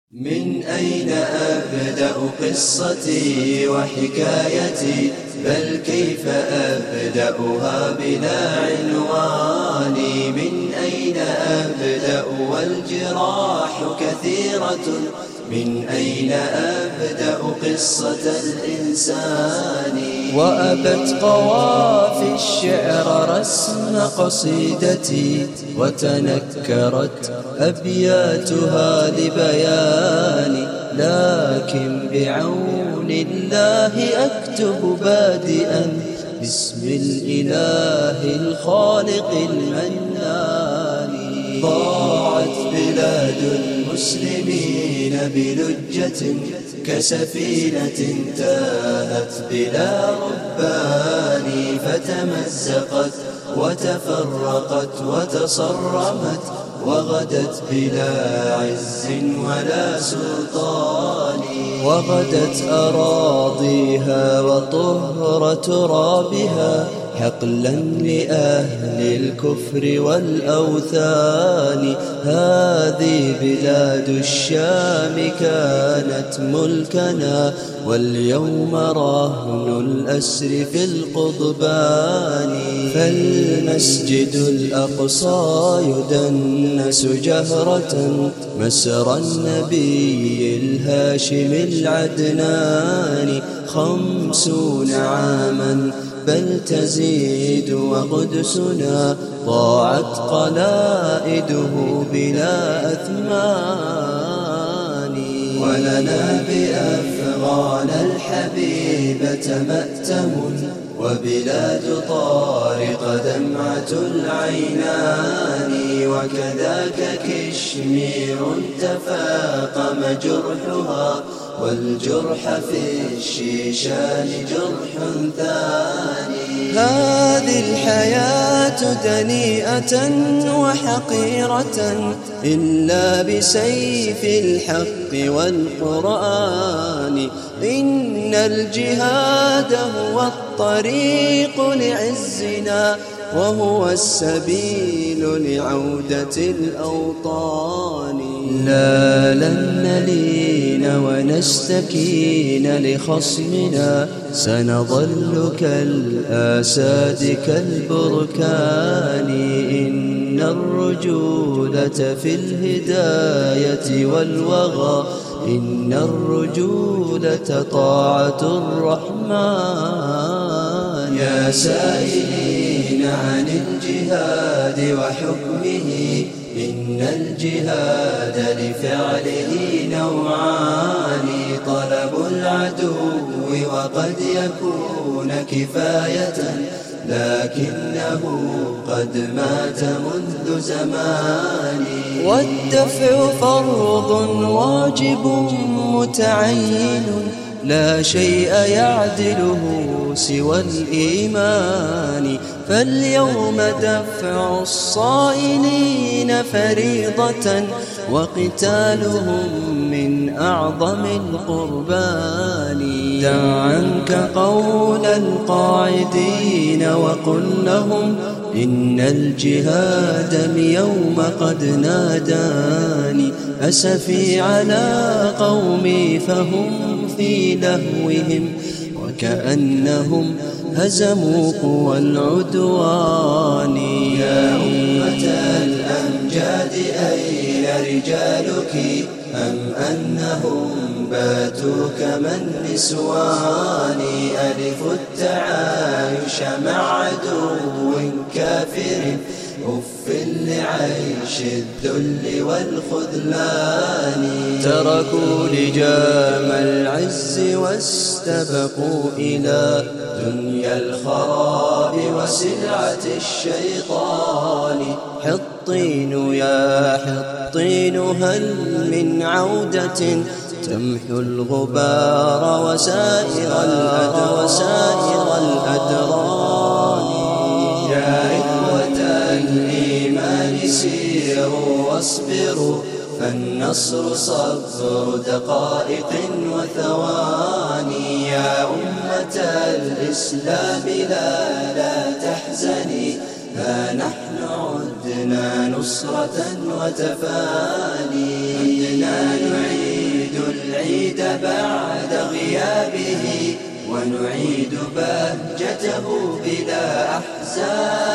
من أين أبدأ قصتي وحكايتي؟ بل كيف أبدأها بلا عنوان؟ من أين أبدأ والجراح كثيرة؟ من أين أبدأ قصة الإنسان؟ وأبت قوافي الشعر رسم قصيدتي، وتنكرت أبياتها لبياني، لكن بعون الله أكتب بادئا باسم الإله الخالق المنان. ضاعت بلاد المسلمين بلجة كسفينة تاهت بلا ربان، فتمزقت وتفرقت وتصرمت وغدت بلا عز ولا سلطان. وغدت أراضيها وطهر ترابها حقلا لأهل الكفر والأوثان. هذه بلاد الشام كانت ملكنا، واليوم رهن الأسر في القضبان. فالمسجد الأقصى يدنس جهرة مسرى النبي الهاشم العدنان. 50 عاما بل تزيد وقدسنا ضاعت قلائده بلا أثمان. ولنا بأفغان الحبيبة مأتم، وبلاد طارق دمعة العينان. وكذاك كشمير تفاقم جرحها، والجرح في الشيشان جرح ثاني. هذه الحياة دنيئة وحقيرة إلا بسيف الحق والقرآن. إن الجهاد هو الطريق لعزنا، وهو السبيل لعودة الأوطان. لا لن نلين ونستكين لخصمنا، سنظل كالآساد كالبركان. إن الرجولة في الهداية والوغى، إن الرجولة طاعة الرحمن. يا سائلين عن الجهاد وحكمه، إن الجهاد لفعله نوعان. طلب العدو وقد يكون كفاية، لكنه قد مات منذ زمان. والدفع فرض واجب متعين، لا شيء يعدله سوى الإيمان. فاليوم دفع الصائلين فريضة، وقتالهم من أعظم القربان. دع عنك قول القاعدين وقل لهم إن الجهاد اليوم قد ناداني. أسفي على قومي فهم في لهوهم، وكأنهم هزموا قوى العدوان. يا أمة الأمجاد أين رجالك؟ أم أنهم باتوا كما النسوان؟ ألف التعايش مع عدو كافر، أف لعيش الذل والخذلان. تركوا لجام العز واستبقوا إلى دنيا الخراب وسلعة الشيطان. حطين يا حطين هل من عودة تمحو الغبار وسائر الأدران. يا إخوة الإيمان سيروا واصبروا، فالنصر صبر دقائق وثواني. يا أمة الإسلام لا تحزني، ها نحن عدنا نصرة وتفاني. عدنا نعيد بعد غيابه ونعيد بهجته بلا أحزان.